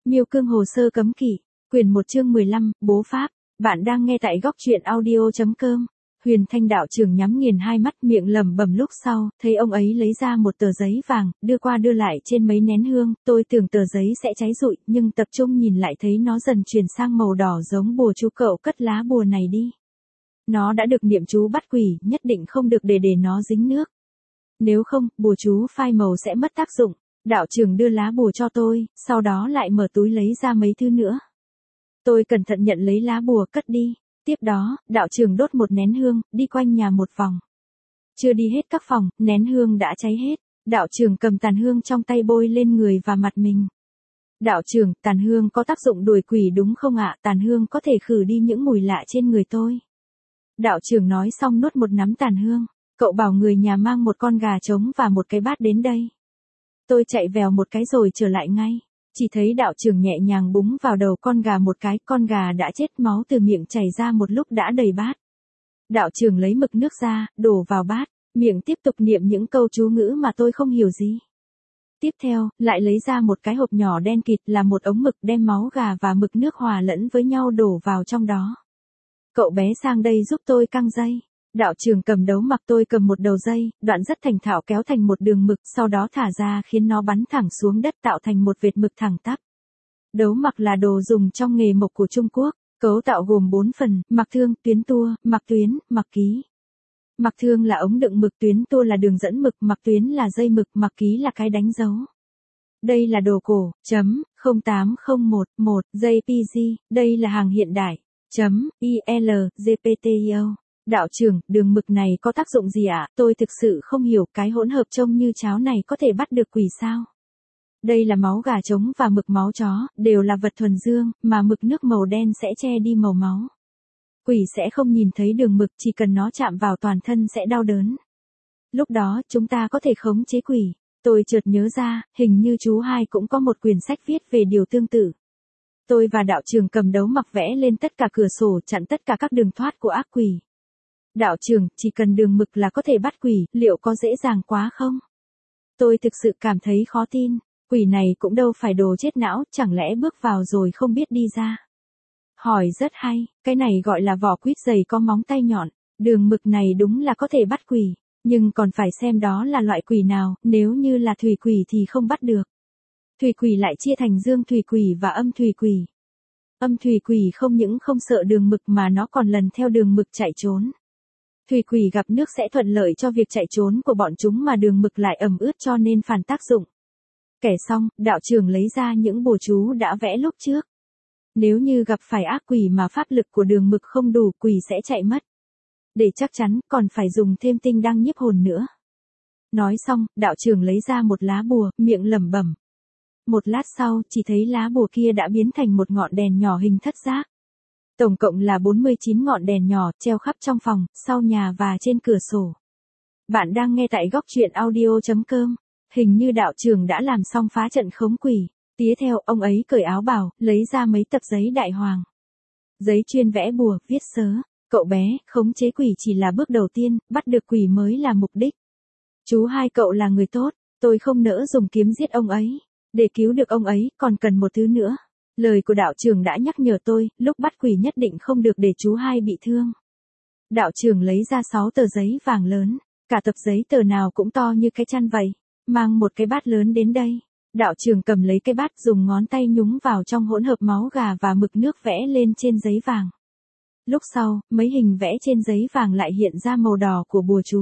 Miêu Cương Hồ Sơ Cấm Kỵ, quyển 1 chương 15, Bố Pháp. Bạn đang nghe tại góc truyện audio.com. Huyền Thanh đạo trưởng nhắm nghiền hai mắt, miệng lẩm bẩm, lúc sau, thấy ông ấy lấy ra một tờ giấy vàng, đưa qua đưa lại trên mấy nén hương, tôi tưởng tờ giấy sẽ cháy rụi, nhưng tập trung nhìn lại thấy nó dần chuyển sang màu đỏ giống bùa chú. Cậu cất lá bùa này đi. Nó đã được niệm chú bắt quỷ, nhất định không được để nó dính nước. Nếu không, bùa chú phai màu sẽ mất tác dụng. Đạo trưởng đưa lá bùa cho tôi, sau đó lại mở túi lấy ra mấy thứ nữa. Tôi cẩn thận nhận lấy lá bùa cất đi. Tiếp đó, đạo trưởng đốt một nén hương, đi quanh nhà một vòng. Chưa đi hết các phòng, nén hương đã cháy hết. Đạo trưởng cầm tàn hương trong tay bôi lên người và mặt mình. Đạo trưởng, tàn hương có tác dụng đuổi quỷ đúng không ạ? Tàn hương có thể khử đi những mùi lạ trên người tôi. Đạo trưởng nói xong nuốt một nắm tàn hương. Cậu bảo người nhà mang một con gà trống và một cái bát đến đây. Tôi chạy vèo một cái rồi trở lại ngay. Chỉ thấy đạo trưởng nhẹ nhàng búng vào đầu con gà một cái, con gà đã chết, máu từ miệng chảy ra một lúc đã đầy bát. Đạo trưởng lấy mực nước ra, đổ vào bát, miệng tiếp tục niệm những câu chú ngữ mà tôi không hiểu gì. Tiếp theo, lại lấy ra một cái hộp nhỏ đen kịt là một ống mực, đem máu gà và mực nước hòa lẫn với nhau đổ vào trong đó. Cậu bé sang đây giúp tôi căng dây. Đạo trưởng cầm đấu mặc, tôi cầm một đầu dây, đoạn rất thành thạo kéo thành một đường mực, sau đó thả ra khiến nó bắn thẳng xuống đất tạo thành một vệt mực thẳng tắp. Đấu mặc là đồ dùng trong nghề mộc của Trung Quốc, cấu tạo gồm 4 phần, mặc thương, tuyến tua, mặc tuyến, mặc ký. Mặc thương là ống đựng mực, tuyến tua là đường dẫn mực, mặc tuyến là dây mực, mặc ký là cái đánh dấu. Đây là đồ cổ, .08011 JPG, đây là hàng hiện đại, .ILGPTIO. Đạo trưởng, đường mực này có tác dụng gì ạ? Tôi thực sự không hiểu, cái hỗn hợp trông như cháo này có thể bắt được quỷ sao? Đây là máu gà trống và mực máu chó, đều là vật thuần dương, mà mực nước màu đen sẽ che đi màu máu. Quỷ sẽ không nhìn thấy đường mực, chỉ cần nó chạm vào toàn thân sẽ đau đớn. Lúc đó, chúng ta có thể khống chế quỷ. Tôi chợt nhớ ra, hình như chú Hai cũng có một quyển sách viết về điều tương tự. Tôi và đạo trưởng cầm đấu mặc vẽ lên tất cả cửa sổ, chặn tất cả các đường thoát của ác quỷ. Đạo trưởng, chỉ cần đường mực là có thể bắt quỷ, liệu có dễ dàng quá không? Tôi thực sự cảm thấy khó tin, quỷ này cũng đâu phải đồ chết não, chẳng lẽ bước vào rồi không biết đi ra? Hỏi rất hay, cái này gọi là vỏ quýt dày có móng tay nhọn, đường mực này đúng là có thể bắt quỷ, nhưng còn phải xem đó là loại quỷ nào, nếu như là thủy quỷ thì không bắt được. Thủy quỷ lại chia thành dương thủy quỷ và âm thủy quỷ. Âm thủy quỷ không những không sợ đường mực mà nó còn lần theo đường mực chạy trốn. Thủy quỷ gặp nước sẽ thuận lợi cho việc chạy trốn của bọn chúng, mà đường mực lại ẩm ướt cho nên phản tác dụng. Kể xong, đạo trưởng lấy ra những bùa chú đã vẽ lúc trước. Nếu như gặp phải ác quỷ mà pháp lực của đường mực không đủ, quỷ sẽ chạy mất. Để chắc chắn, còn phải dùng thêm tinh đăng nhiếp hồn nữa. Nói xong, đạo trưởng lấy ra một lá bùa, miệng lẩm bẩm. Một lát sau, chỉ thấy lá bùa kia đã biến thành một ngọn đèn nhỏ hình thất giác. Tổng cộng là 49 ngọn đèn nhỏ, treo khắp trong phòng, sau nhà và trên cửa sổ. Bạn đang nghe tại góc truyện audio.com. Hình như đạo trưởng đã làm xong phá trận khống quỷ. Tiếp theo, ông ấy cởi áo bào, lấy ra mấy tập giấy đại hoàng. Giấy chuyên vẽ bùa, viết sớ. Cậu bé, khống chế quỷ chỉ là bước đầu tiên, bắt được quỷ mới là mục đích. Chú Hai cậu là người tốt, tôi không nỡ dùng kiếm giết ông ấy. Để cứu được ông ấy, còn cần một thứ nữa. Lời của đạo trưởng đã nhắc nhở tôi, lúc bắt quỷ nhất định không được để chú Hai bị thương. Đạo trưởng lấy ra 6 tờ giấy vàng lớn, cả tập giấy tờ nào cũng to như cái chăn vậy, mang một cái bát lớn đến đây. Đạo trưởng cầm lấy cái bát, dùng ngón tay nhúng vào trong hỗn hợp máu gà và mực nước vẽ lên trên giấy vàng. Lúc sau, mấy hình vẽ trên giấy vàng lại hiện ra màu đỏ của bùa chú.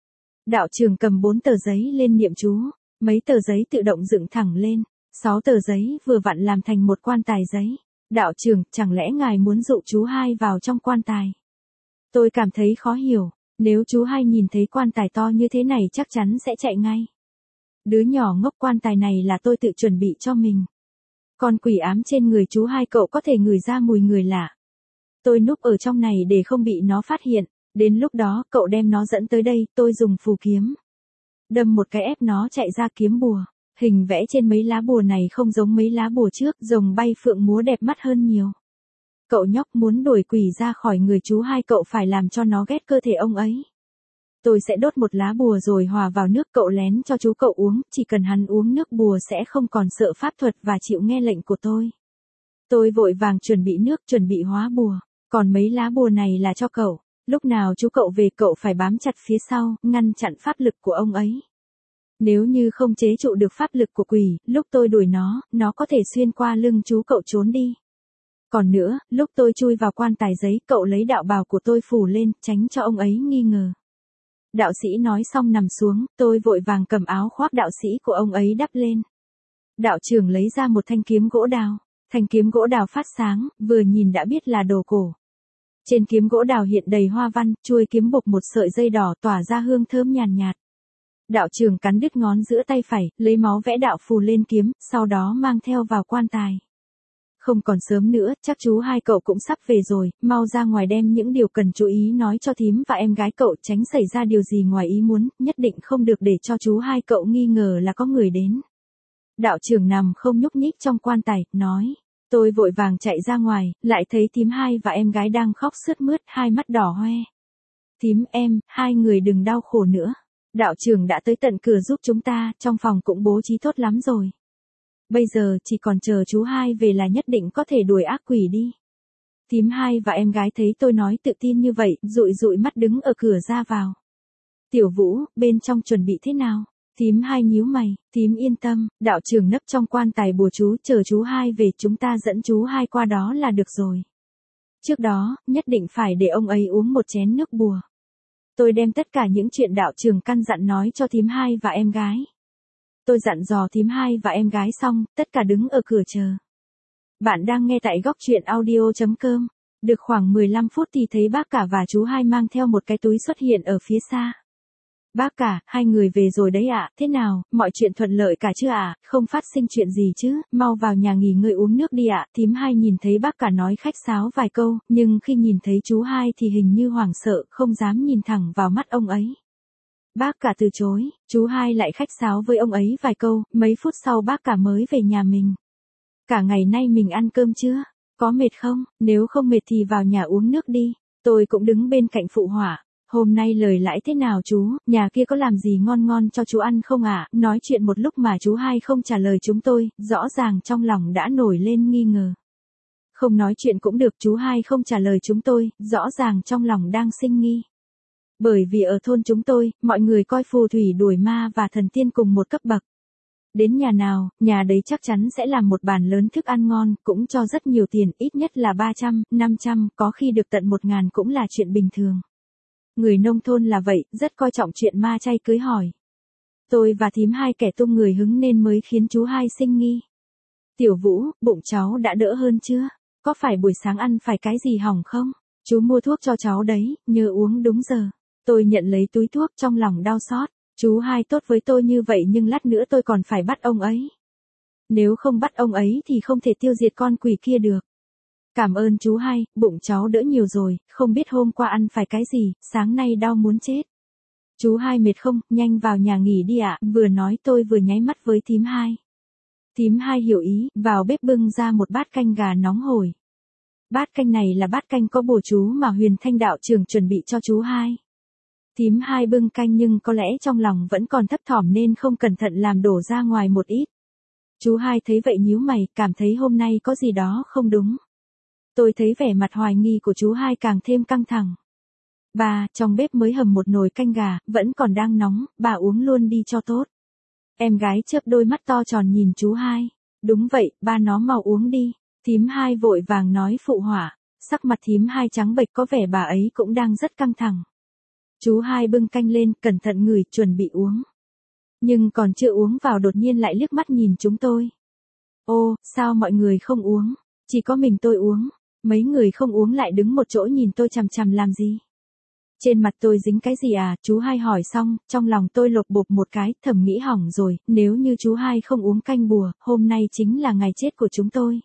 Đạo trưởng cầm 4 tờ giấy lên niệm chú, mấy tờ giấy tự động dựng thẳng lên. 6 tờ giấy vừa vặn làm thành một quan tài giấy. Đạo trưởng, chẳng lẽ ngài muốn dụ chú Hai vào trong quan tài? Tôi cảm thấy khó hiểu, nếu chú Hai nhìn thấy quan tài to như thế này chắc chắn sẽ chạy ngay. Đứa nhỏ ngốc, quan tài này là tôi tự chuẩn bị cho mình. Con quỷ ám trên người chú Hai cậu có thể ngửi ra mùi người lạ. Tôi núp ở trong này để không bị nó phát hiện, đến lúc đó cậu đem nó dẫn tới đây, tôi dùng phù kiếm. Đâm một cái ép nó chạy ra kiếm bùa. Hình vẽ trên mấy lá bùa này không giống mấy lá bùa trước, rồng bay phượng múa đẹp mắt hơn nhiều. Cậu nhóc muốn đuổi quỷ ra khỏi người chú Hai cậu phải làm cho nó ghét cơ thể ông ấy. Tôi sẽ đốt một lá bùa rồi hòa vào nước cậu lén cho chú cậu uống, chỉ cần hắn uống nước bùa sẽ không còn sợ pháp thuật và chịu nghe lệnh của tôi. Tôi vội vàng chuẩn bị nước, chuẩn bị hóa bùa, còn mấy lá bùa này là cho cậu. Lúc nào chú cậu về cậu phải bám chặt phía sau, ngăn chặn pháp lực của ông ấy. Nếu như không chế trụ được pháp lực của quỷ, lúc tôi đuổi nó có thể xuyên qua lưng chú cậu trốn đi. Còn nữa, lúc tôi chui vào quan tài giấy, cậu lấy đạo bào của tôi phủ lên, tránh cho ông ấy nghi ngờ. Đạo sĩ nói xong nằm xuống, tôi vội vàng cầm áo khoác đạo sĩ của ông ấy đắp lên. Đạo trưởng lấy ra một thanh kiếm gỗ đào. Thanh kiếm gỗ đào phát sáng, vừa nhìn đã biết là đồ cổ. Trên kiếm gỗ đào hiện đầy hoa văn, chuôi kiếm buộc một sợi dây đỏ tỏa ra hương thơm nhàn nhạt. Đạo trưởng cắn đứt ngón giữa tay phải, lấy máu vẽ đạo phù lên kiếm, sau đó mang theo vào quan tài. Không còn sớm nữa, chắc chú hai cậu cũng sắp về rồi, mau ra ngoài đem những điều cần chú ý nói cho thím và em gái cậu, tránh xảy ra điều gì ngoài ý muốn, nhất định không được để cho chú hai cậu nghi ngờ là có người đến. Đạo trưởng nằm không nhúc nhích trong quan tài, nói. Tôi vội vàng chạy ra ngoài, lại thấy thím hai và em gái đang khóc sướt mướt, hai mắt đỏ hoe. Thím em, hai người đừng đau khổ nữa. Đạo trưởng đã tới tận cửa giúp chúng ta, trong phòng cũng bố trí tốt lắm rồi. Bây giờ chỉ còn chờ chú hai về là nhất định có thể đuổi ác quỷ đi. Thím hai và em gái thấy tôi nói tự tin như vậy, dụi dụi mắt đứng ở cửa ra vào. Tiểu Vũ, bên trong chuẩn bị thế nào? Thím hai nhíu mày, thím yên tâm, đạo trưởng nấp trong quan tài bùa chú, chờ chú hai về chúng ta dẫn chú hai qua đó là được rồi. Trước đó, nhất định phải để ông ấy uống một chén nước bùa. Tôi đem tất cả những chuyện đạo trưởng căn dặn nói cho thím hai và em gái. Tôi dặn dò thím hai và em gái xong, tất cả đứng ở cửa chờ. Bạn đang nghe tại góc truyện audio.com. Được khoảng 15 phút thì thấy bác cả và chú hai mang theo một cái túi xuất hiện ở phía xa. Bác cả, hai người về rồi đấy ạ, thế nào, mọi chuyện thuận lợi cả chưa ạ, không phát sinh chuyện gì chứ, mau vào nhà nghỉ ngơi uống nước đi ạ. Thím hai nhìn thấy bác cả nói khách sáo vài câu, nhưng khi nhìn thấy chú hai thì hình như hoảng sợ, không dám nhìn thẳng vào mắt ông ấy. Bác cả từ chối, chú hai lại khách sáo với ông ấy vài câu, mấy phút sau bác cả mới về nhà mình. Cả ngày nay mình ăn cơm chưa? Có mệt không? Nếu không mệt thì vào nhà uống nước đi. Tôi cũng đứng bên cạnh phụ họa. Hôm nay lời lãi thế nào chú, nhà kia có làm gì ngon ngon cho chú ăn không ạ? Nói chuyện một lúc mà chú hai không trả lời chúng tôi, rõ ràng trong lòng đã nổi lên nghi ngờ. Không nói chuyện cũng được, chú hai không trả lời chúng tôi, rõ ràng trong lòng đang sinh nghi. Bởi vì ở thôn chúng tôi, mọi người coi phù thủy đuổi ma và thần tiên cùng một cấp bậc. Đến nhà nào, nhà đấy chắc chắn sẽ làm một bàn lớn thức ăn ngon, cũng cho rất nhiều tiền, ít nhất là 300, 500, có khi được tận 1.000 cũng là chuyện bình thường. Người nông thôn là vậy, rất coi trọng chuyện ma chay cưới hỏi. Tôi và thím hai kẻ tung người hứng nên mới khiến chú hai sinh nghi. Tiểu Vũ, bụng cháu đã đỡ hơn chưa? Có phải buổi sáng ăn phải cái gì hỏng không? Chú mua thuốc cho cháu đấy, nhớ uống đúng giờ. Tôi nhận lấy túi thuốc trong lòng đau xót. Chú hai tốt với tôi như vậy nhưng lát nữa tôi còn phải bắt ông ấy. Nếu không bắt ông ấy thì không thể tiêu diệt con quỷ kia được. Cảm ơn chú hai, bụng cháu đỡ nhiều rồi, không biết hôm qua ăn phải cái gì, sáng nay đau muốn chết. Chú hai mệt không, nhanh vào nhà nghỉ đi ạ, vừa nói tôi vừa nháy mắt với thím hai. Thím hai hiểu ý, vào bếp bưng ra một bát canh gà nóng hổi. Bát canh này là bát canh có bùa chú mà Huyền Thanh đạo trưởng chuẩn bị cho chú hai. Thím hai bưng canh nhưng có lẽ trong lòng vẫn còn thấp thỏm nên không cẩn thận làm đổ ra ngoài một ít. Chú hai thấy vậy nhíu mày, cảm thấy hôm nay có gì đó không đúng. Tôi thấy vẻ mặt hoài nghi của chú hai càng thêm căng thẳng. Bà, trong bếp mới hầm một nồi canh gà, vẫn còn đang nóng, bà uống luôn đi cho tốt. Em gái chớp đôi mắt to tròn nhìn chú hai. Đúng vậy, ba nó mau uống đi. Thím hai vội vàng nói phụ họa. Sắc mặt thím hai trắng bệch có vẻ bà ấy cũng đang rất căng thẳng. Chú hai bưng canh lên, cẩn thận ngửi, chuẩn bị uống. Nhưng còn chưa uống vào đột nhiên lại liếc mắt nhìn chúng tôi. Ô, sao mọi người không uống? Chỉ có mình tôi uống. Mấy người không uống lại đứng một chỗ nhìn tôi chằm chằm làm gì? Trên mặt tôi dính cái gì à? Chú hai hỏi xong, trong lòng tôi lột bột một cái, thầm nghĩ hỏng rồi, nếu như chú hai không uống canh bùa, hôm nay chính là ngày chết của chúng tôi.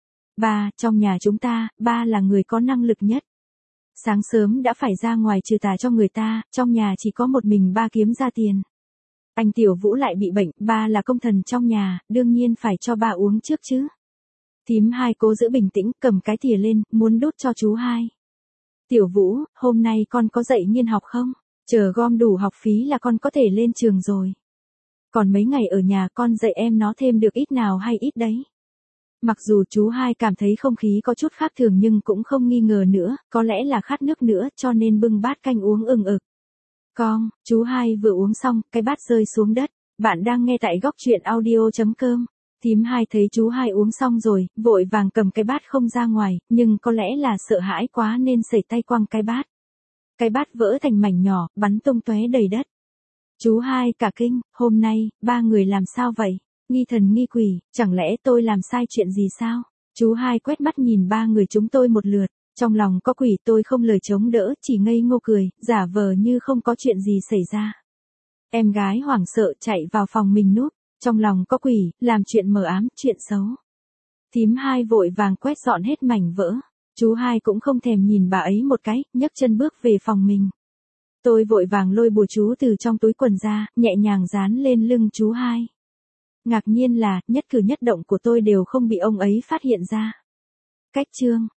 Ba, trong nhà chúng ta, ba là người có năng lực nhất. Sáng sớm đã phải ra ngoài trừ tà cho người ta, trong nhà chỉ có một mình ba kiếm ra tiền. Anh Tiểu Vũ lại bị bệnh, ba là công thần trong nhà, đương nhiên phải cho ba uống trước chứ. Thím hai cố giữ bình tĩnh, cầm cái thìa lên, muốn đút cho chú hai. Tiểu Vũ, hôm nay con có dạy nghiên học không? Chờ gom đủ học phí là con có thể lên trường rồi. Còn mấy ngày ở nhà con dạy em nó thêm được ít nào hay ít đấy. Mặc dù chú hai cảm thấy không khí có chút khác thường nhưng cũng không nghi ngờ nữa, có lẽ là khát nước nữa cho nên bưng bát canh uống ừng ực. Con, chú hai vừa uống xong, cái bát rơi xuống đất. Bạn đang nghe tại góc truyện audio.com. Thím hai thấy chú hai uống xong rồi, vội vàng cầm cái bát không ra ngoài, nhưng có lẽ là sợ hãi quá nên sẩy tay quăng cái bát. Cái bát vỡ thành mảnh nhỏ, bắn tung tóe đầy đất. Chú hai cả kinh, hôm nay, ba người làm sao vậy? Nghi thần nghi quỷ, chẳng lẽ tôi làm sai chuyện gì sao? Chú hai quét mắt nhìn ba người chúng tôi một lượt, trong lòng có quỷ tôi không lời chống đỡ, chỉ ngây ngô cười, giả vờ như không có chuyện gì xảy ra. Em gái hoảng sợ chạy vào phòng mình núp, trong lòng có quỷ, làm chuyện mờ ám, chuyện xấu. Thím hai vội vàng quét dọn hết mảnh vỡ, chú hai cũng không thèm nhìn bà ấy một cái, nhấc chân bước về phòng mình. Tôi vội vàng lôi bùa chú từ trong túi quần ra, nhẹ nhàng dán lên lưng chú hai. Ngạc nhiên là, nhất cử nhất động của tôi đều không bị ông ấy phát hiện ra. Cách chương